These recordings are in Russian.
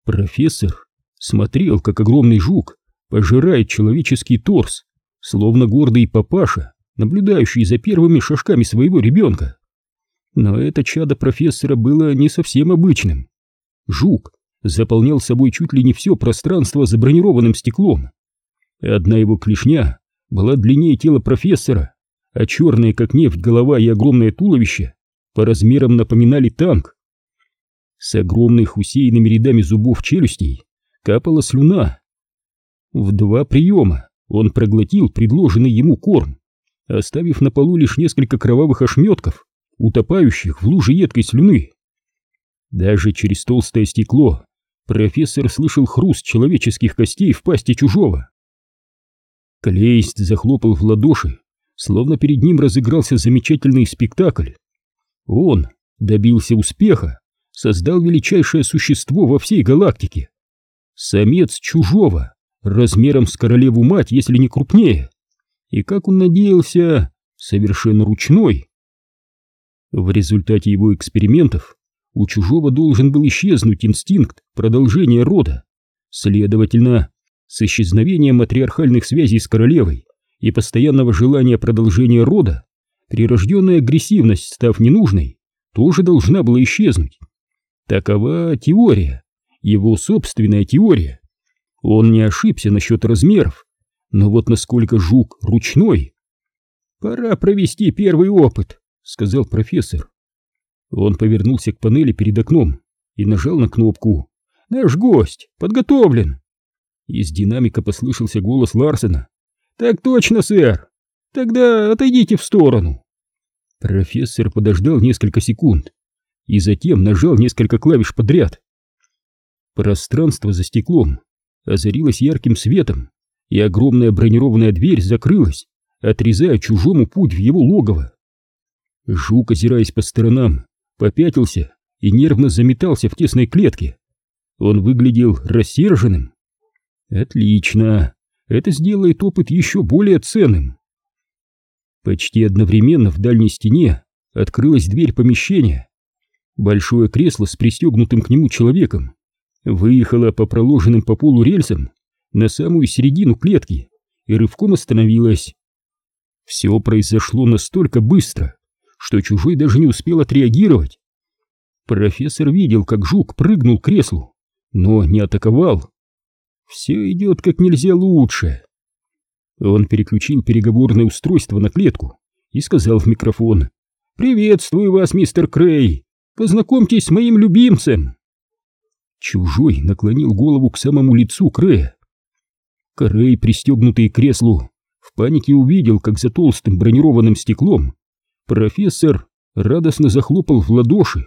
Профессор смотрел, как огромный жук пожирает человеческий торс, словно гордый папаша, наблюдающий за первыми шажками своего ребенка. Но это чадо профессора было не совсем обычным. Жук заполнял собой чуть ли не все пространство за бронированным стеклом. Одна его клешня была длиннее тела профессора, а черные как нефть голова и огромное туловище по размерам напоминали танк. С огромных усеянными рядами зубов челюстей капала слюна. В 2 приема он проглотил предложенный ему корм, оставив на полу лишь несколько кровавых ошметков, утопающих в луже едкой слюны. Даже через толстое стекло профессор слышал хруст человеческих костей в пасти чужого. Клейст захлопал в ладоши, словно перед ним разыгрался замечательный спектакль. Он добился успеха, создал величайшее существо во всей галактике. Самец чужого, размером с королеву-мать, если не крупнее. И, как он надеялся, совершенно ручной. В результате его экспериментов у чужого должен был исчезнуть инстинкт продолжения рода. Следовательно, с исчезновением матриархальных связей с королевой и постоянного желания продолжения рода, прирожденная агрессивность, став ненужной, тоже должна была исчезнуть. Такова теория, его собственная теория. Он не ошибся насчет размеров, но вот насколько жук ручной. «Пора провести первый опыт», — сказал профессор. Он повернулся к панели перед окном и нажал на кнопку. «Наш гость подготовлен!» Из динамика послышался голос Ларсена. «Так точно, сэр! Тогда отойдите в сторону!» Профессор подождал несколько секунд и затем нажал несколько клавиш подряд. Пространство за стеклом озарилось ярким светом, и огромная бронированная дверь закрылась, отрезая чужому путь в его логово. Жук, озираясь по сторонам, попятился и нервно заметался в тесной клетке. Он выглядел рассерженным. Отлично, это сделает опыт еще более ценным. Почти одновременно в дальней стене открылась дверь помещения. Большое кресло с пристегнутым к нему человеком выехало по проложенным по полу рельсам на самую середину клетки и рывком остановилось. Все произошло настолько быстро, что чужой даже не успел отреагировать. Профессор видел, как жук прыгнул к креслу, но не атаковал. Все идет как нельзя лучше. Он переключил переговорное устройство на клетку и сказал в микрофон: «Приветствую вас, мистер Крей! Познакомьтесь с моим любимцем!» Чужой наклонил голову к самому лицу Крея. Крей, пристегнутый к креслу, в панике увидел, как за толстым бронированным стеклом профессор радостно захлопал в ладоши.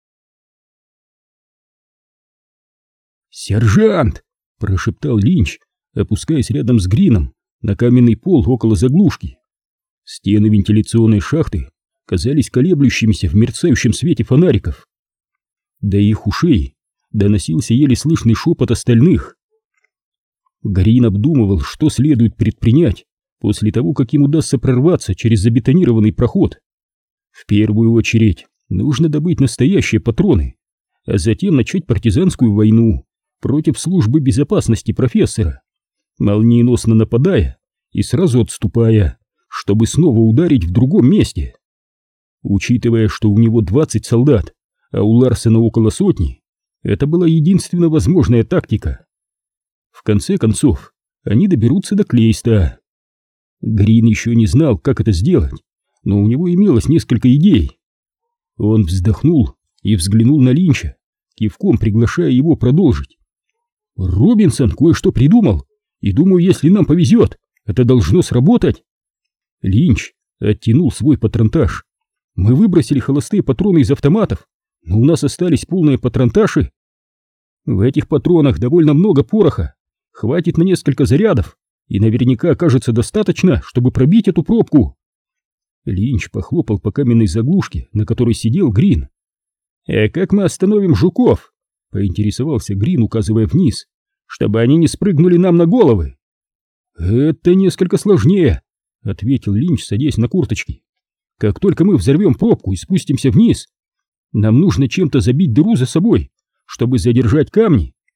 «Сержант!» — прошептал Линч, опускаясь рядом с Грином на каменный пол около заглушки. Стены вентиляционной шахты казались колеблющимися в мерцающем свете фонариков. До их ушей доносился еле слышный шепот остальных. Грин обдумывал, что следует предпринять после того, как им удастся прорваться через забетонированный проход. В первую очередь нужно добыть настоящие патроны, а затем начать партизанскую войну против службы безопасности профессора, молниеносно нападая и сразу отступая, чтобы снова ударить в другом месте. Учитывая, что у него 20 солдат, а у Ларсена около 100, это была единственно возможная тактика. В конце концов, они доберутся до Клейста. Грин еще не знал, как это сделать, но у него имелось несколько идей. Он вздохнул и взглянул на Линча, кивком приглашая его продолжить. «Робинсон кое-что придумал, и думаю, если нам повезет, это должно сработать». Линч оттянул свой патронтаж. «Мы выбросили холостые патроны из автоматов, но у нас остались полные патронташи. В этих патронах довольно много пороха, хватит на несколько зарядов, и наверняка окажется достаточно, чтобы пробить эту пробку». Линч похлопал по каменной заглушке, на которой сидел Грин. «Как мы остановим жуков?» — поинтересовался Грин, указывая вниз, «чтобы они не спрыгнули нам на головы». «Это несколько сложнее», — ответил Линч, садясь на курточки. «Как только мы взорвем пробку и спустимся вниз, нам нужно чем-то забить дыру за собой, чтобы задержать камни,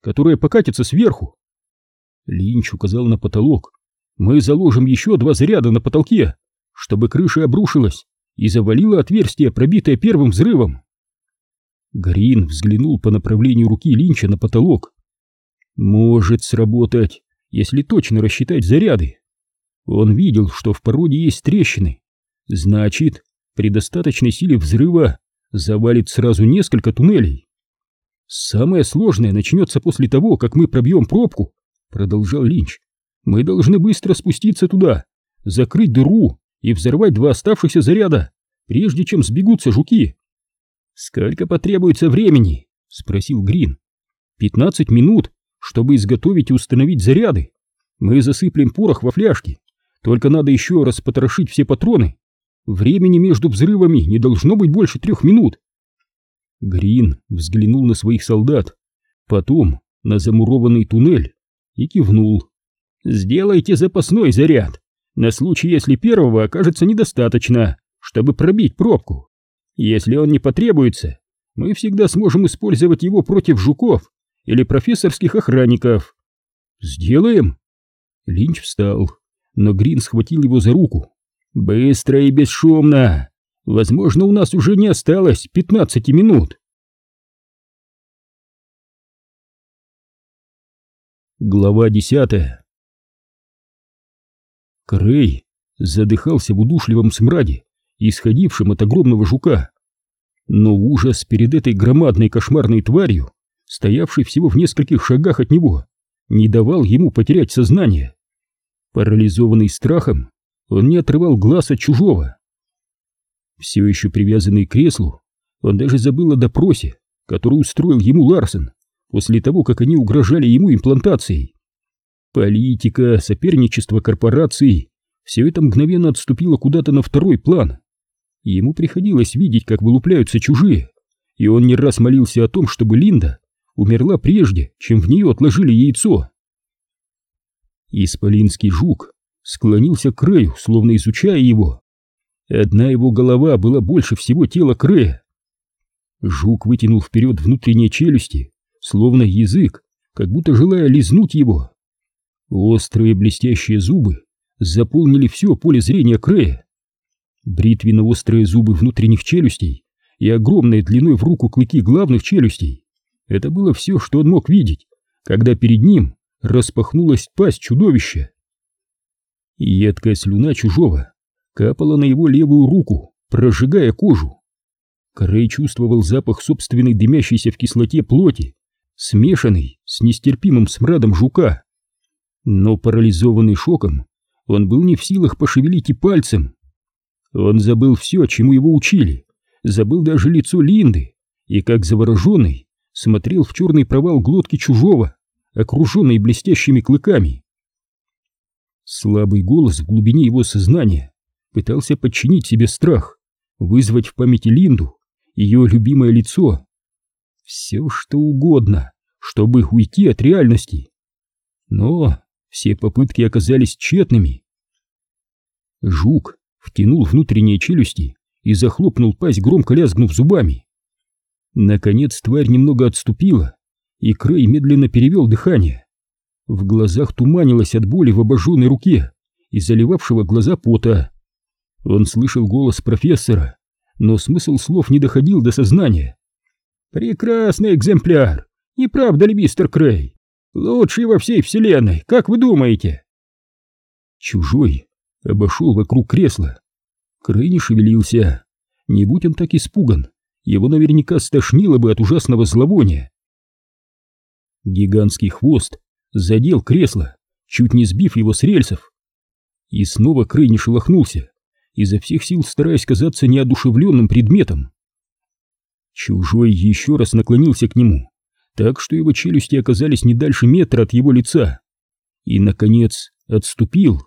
которая покатится сверху. Линч указал на потолок. Мы заложим еще 2 заряда на потолке, чтобы крыша обрушилась и завалила отверстие, пробитое первым взрывом. Грин взглянул по направлению руки Линча на потолок. Может сработать, если точно рассчитать заряды. Он видел, что в породе есть трещины. Значит, при достаточной силе взрыва завалит сразу несколько туннелей. Самое сложное начнется после того, как мы пробьем пробку, продолжал Линч. Мы должны быстро спуститься туда, закрыть дыру и взорвать 2 оставшихся заряда, прежде чем сбегутся жуки. Сколько потребуется времени? Спросил Грин. 15 минут, чтобы изготовить и установить заряды. Мы засыплем порох во фляжки, только надо еще раз потрошить все патроны. Времени между взрывами не должно быть больше 3 минут. Грин взглянул на своих солдат, потом на замурованный туннель и кивнул. «Сделайте запасной заряд, на случай, если первого окажется недостаточно, чтобы пробить пробку. Если он не потребуется, мы всегда сможем использовать его против жуков или профессорских охранников». «Сделаем?» Линч встал, но Грин схватил его за руку. «Быстро и бесшумно! Возможно, у нас уже не осталось 15 минут!» Глава 10. Крей задыхался в удушливом смраде, исходившем от огромного жука. Но ужас перед этой громадной кошмарной тварью, стоявшей всего в нескольких шагах от него, не давал ему потерять сознание. Парализованный страхом, он не отрывал глаз от чужого. Все еще привязанный к креслу, он даже забыл о допросе, который устроил ему Ларсен, после того, как они угрожали ему имплантацией. Политика, соперничество корпораций — все это мгновенно отступило куда-то на второй план. Ему приходилось видеть, как вылупляются чужие, и он не раз молился о том, чтобы Линда умерла прежде, чем в нее отложили яйцо. Исполинский жук склонился к Крею, словно изучая его. Одна его голова была больше всего тела Крея. Жук вытянул вперед внутренние челюсти, словно язык, как будто желая лизнуть его. Острые блестящие зубы заполнили все поле зрения Крея. Бритвенно-острые зубы внутренних челюстей и огромные длиной в руку клыки главных челюстей — это было все, что он мог видеть, когда перед ним распахнулась пасть чудовища. Едкая слюна чужого капала на его левую руку, прожигая кожу. Крей чувствовал запах собственной дымящейся в кислоте плоти, смешанный с нестерпимым смрадом жука. Но парализованный шоком, он был не в силах пошевелить и пальцем. Он забыл все, чему его учили, забыл даже лицо Линды, и как завороженный смотрел в черный провал глотки чужого, окруженный блестящими клыками. Слабый голос в глубине его сознания пытался подчинить себе страх, вызвать в памяти Линду, ее любимое лицо. Все что угодно, чтобы уйти от реальности. Но все попытки оказались тщетными. Жук втянул внутренние челюсти и захлопнул пасть, громко лязгнув зубами. Наконец тварь немного отступила, и Крей медленно перевел дыхание. В глазах туманилось от боли в обожженной руке и заливавшего глаза пота. Он слышал голос профессора, но смысл слов не доходил до сознания. «Прекрасный экземпляр! Не правда ли, мистер Крей? Лучший во всей вселенной, как вы думаете?» Чужой обошел вокруг кресла. Крей не шевелился. Не будь он так испуган, его наверняка стошнило бы от ужасного зловония. Гигантский хвост задел кресло, чуть не сбив его с рельсов. И снова Крей не шелохнулся, изо всех сил стараясь казаться неодушевленным предметом. Чужой еще раз наклонился к нему, так что его челюсти оказались не дальше метра от его лица, и, наконец, отступил.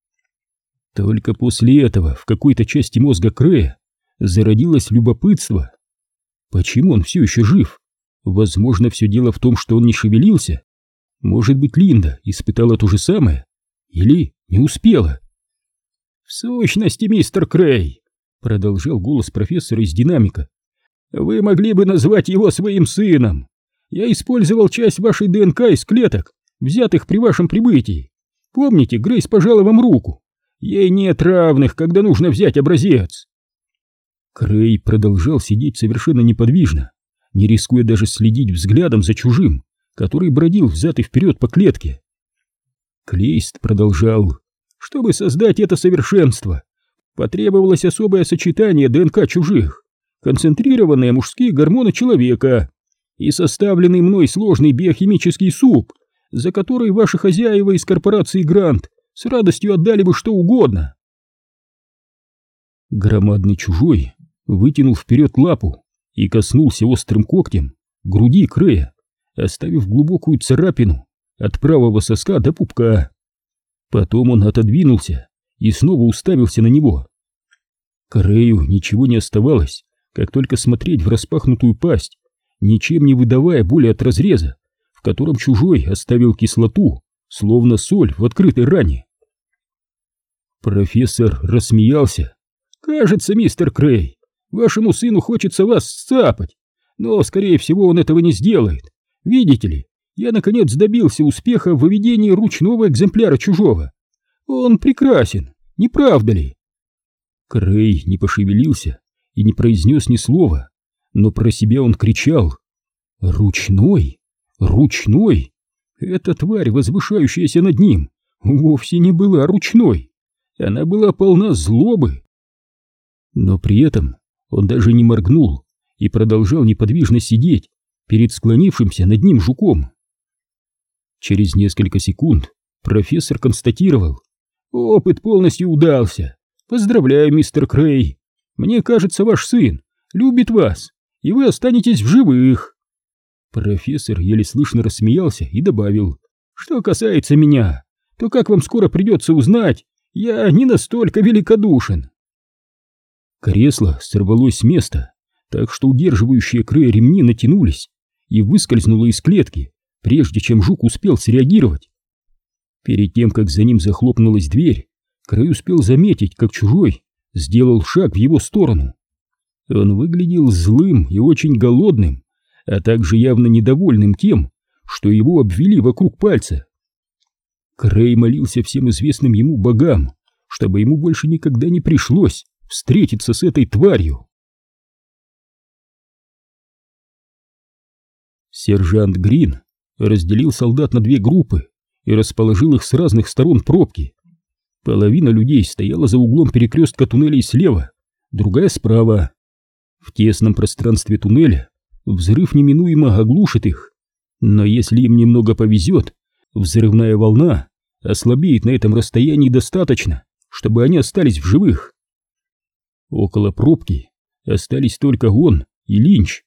Только после этого в какой-то части мозга Крея зародилось любопытство. Почему он все еще жив? Возможно, все дело в том, что он не шевелился. Может быть, Линда испытала то же самое? Или не успела? «В сущности, мистер Крей», — продолжал голос профессора из динамика, — «вы могли бы назвать его своим сыном. я использовал часть вашей ДНК из клеток, взятых при вашем прибытии. Помните, Грейс пожала вам руку? Ей нет равных, когда нужно взять образец. Крей продолжал сидеть совершенно неподвижно, не рискуя даже следить взглядом за чужим, который бродил взад и вперед по клетке. Клейст продолжал. Чтобы создать это совершенство, потребовалось особое сочетание ДНК чужих, концентрированные мужские гормоны человека и составленный мной сложный биохимический суп, за который ваши хозяева из корпорации Грант с радостью отдали бы что угодно. Громадный чужой вытянул вперед лапу и коснулся острым когтем груди Крея, оставив глубокую царапину от правого соска до пупка. Потом он отодвинулся и снова уставился на него. Крею ничего не оставалось, как только смотреть в распахнутую пасть, ничем не выдавая боли от разреза, в котором чужой оставил кислоту, словно соль в открытой ране. Профессор рассмеялся. «Кажется, мистер Крей, вашему сыну хочется вас сцапать, но, скорее всего, он этого не сделает. Видите ли, я, наконец, добился успеха в выведении ручного экземпляра чужого. Он прекрасен, не правда ли?» Крей не пошевелился и не произнес ни слова, но про себя он кричал: «Ручной! Ручной!» Эта тварь, возвышающаяся над ним, вовсе не была ручной. Она была полна злобы. Но при этом он даже не моргнул и продолжал неподвижно сидеть перед склонившимся над ним жуком. Через несколько секунд профессор констатировал: «Опыт полностью удался. Поздравляю, мистер Крей. Мне кажется, ваш сын любит вас, и вы останетесь в живых». Профессор еле слышно рассмеялся и добавил: «Что касается меня, то, как вам скоро придется узнать, я не настолько великодушен». Кресло сорвалось с места, так что удерживающие Крея ремни натянулись и выскользнуло из клетки, прежде чем жук успел среагировать. Перед тем, как за ним захлопнулась дверь, Крей успел заметить, как чужой сделал шаг в его сторону. Он выглядел злым и очень голодным, а также явно недовольным тем, что его обвели вокруг пальца. Крей молился всем известным ему богам, чтобы ему больше никогда не пришлось встретиться с этой тварью. Сержант Грин разделил солдат на две группы и расположил их с разных сторон пробки. Половина людей стояла за углом перекрестка туннелей слева, другая справа. В тесном пространстве туннеля взрыв неминуемо оглушит их, но если им немного повезет, взрывная волна ослабеет на этом расстоянии достаточно, чтобы они остались в живых. Около пробки остались только он и Линч.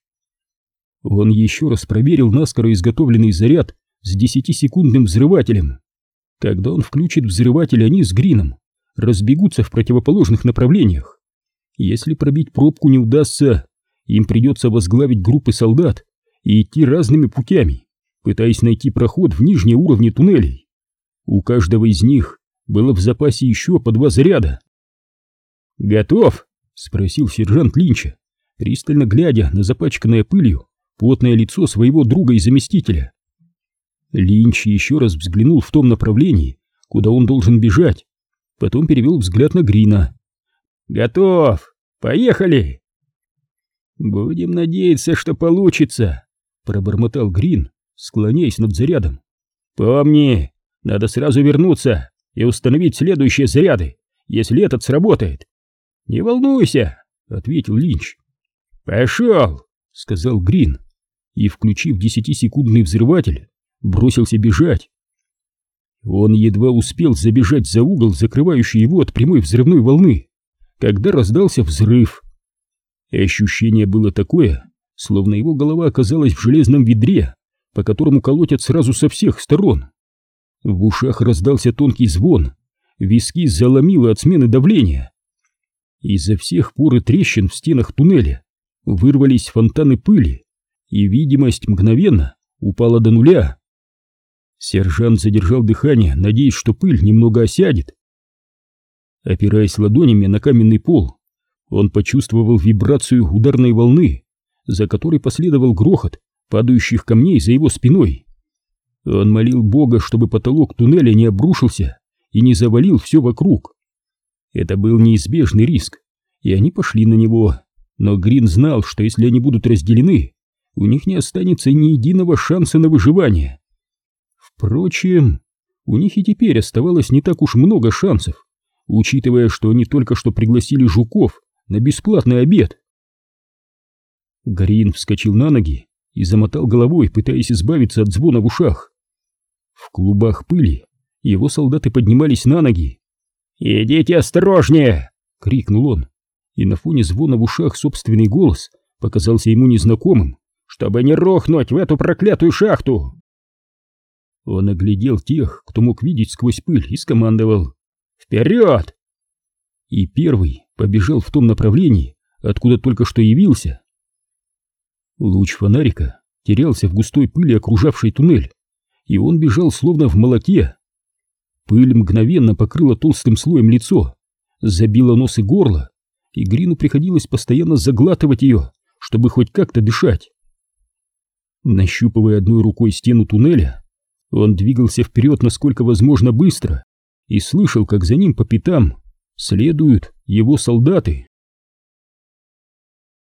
Он еще раз проверил наскоро изготовленный заряд с 10-секундным взрывателем. Когда он включит взрыватель, они с Грином разбегутся в противоположных направлениях. Если пробить пробку не удастся, им придется возглавить группы солдат и идти разными путями, пытаясь найти проход в нижние уровни туннелей. У каждого из них было в запасе еще по 2 заряда. «Готов?» — спросил сержант Линча, пристально глядя на запачканное пылью потное лицо своего друга и заместителя. Линч еще раз взглянул в том направлении, куда он должен бежать, потом перевел взгляд на Грина. «Готов! Поехали!» «Будем надеяться, что получится», — пробормотал Грин, склоняясь над зарядом. «Помни, надо сразу вернуться и установить следующие заряды, если этот сработает». «Не волнуйся», — ответил Линч. «Пошел», — сказал Грин, и, включив 10-секундный взрыватель, бросился бежать. Он едва успел забежать за угол, закрывающий его от прямой взрывной волны, когда раздался взрыв. Ощущение было такое, словно его голова оказалась в железном ведре, по которому колотят сразу со всех сторон. В ушах раздался тонкий звон, виски заломило от смены давления. Изо всех пор и трещин в стенах туннеля вырвались фонтаны пыли, и видимость мгновенно упала до нуля. Сержант задержал дыхание, надеясь, что пыль немного осядет. Опираясь ладонями на каменный пол, он почувствовал вибрацию ударной волны, за которой последовал грохот падающих камней за его спиной. Он молил Бога, чтобы потолок туннеля не обрушился и не завалил все вокруг. Это был неизбежный риск, и они пошли на него, но Грин знал, что если они будут разделены, у них не останется ни единого шанса на выживание. Впрочем, у них и теперь оставалось не так уж много шансов, учитывая, что они только что пригласили жуков на бесплатный обед. Грин вскочил на ноги и замотал головой, пытаясь избавиться от звона в ушах. В клубах пыли его солдаты поднимались на ноги. «Идите осторожнее!» — крикнул он, и на фоне звона в ушах собственный голос показался ему незнакомым. «Чтобы не рухнуть в эту проклятую шахту!» Он оглядел тех, кто мог видеть сквозь пыль, и скомандовал: «Вперед!» И первый побежал в том направлении, откуда только что явился. Луч фонарика терялся в густой пыли, окружавшей туннель, и он бежал словно в молоке. Пыль мгновенно покрыла толстым слоем лицо, забила нос и горло, и Грину приходилось постоянно заглатывать ее, чтобы хоть как-то дышать. Нащупывая одной рукой стену туннеля, он двигался вперед насколько возможно быстро и слышал, как за ним по пятам следуют его солдаты.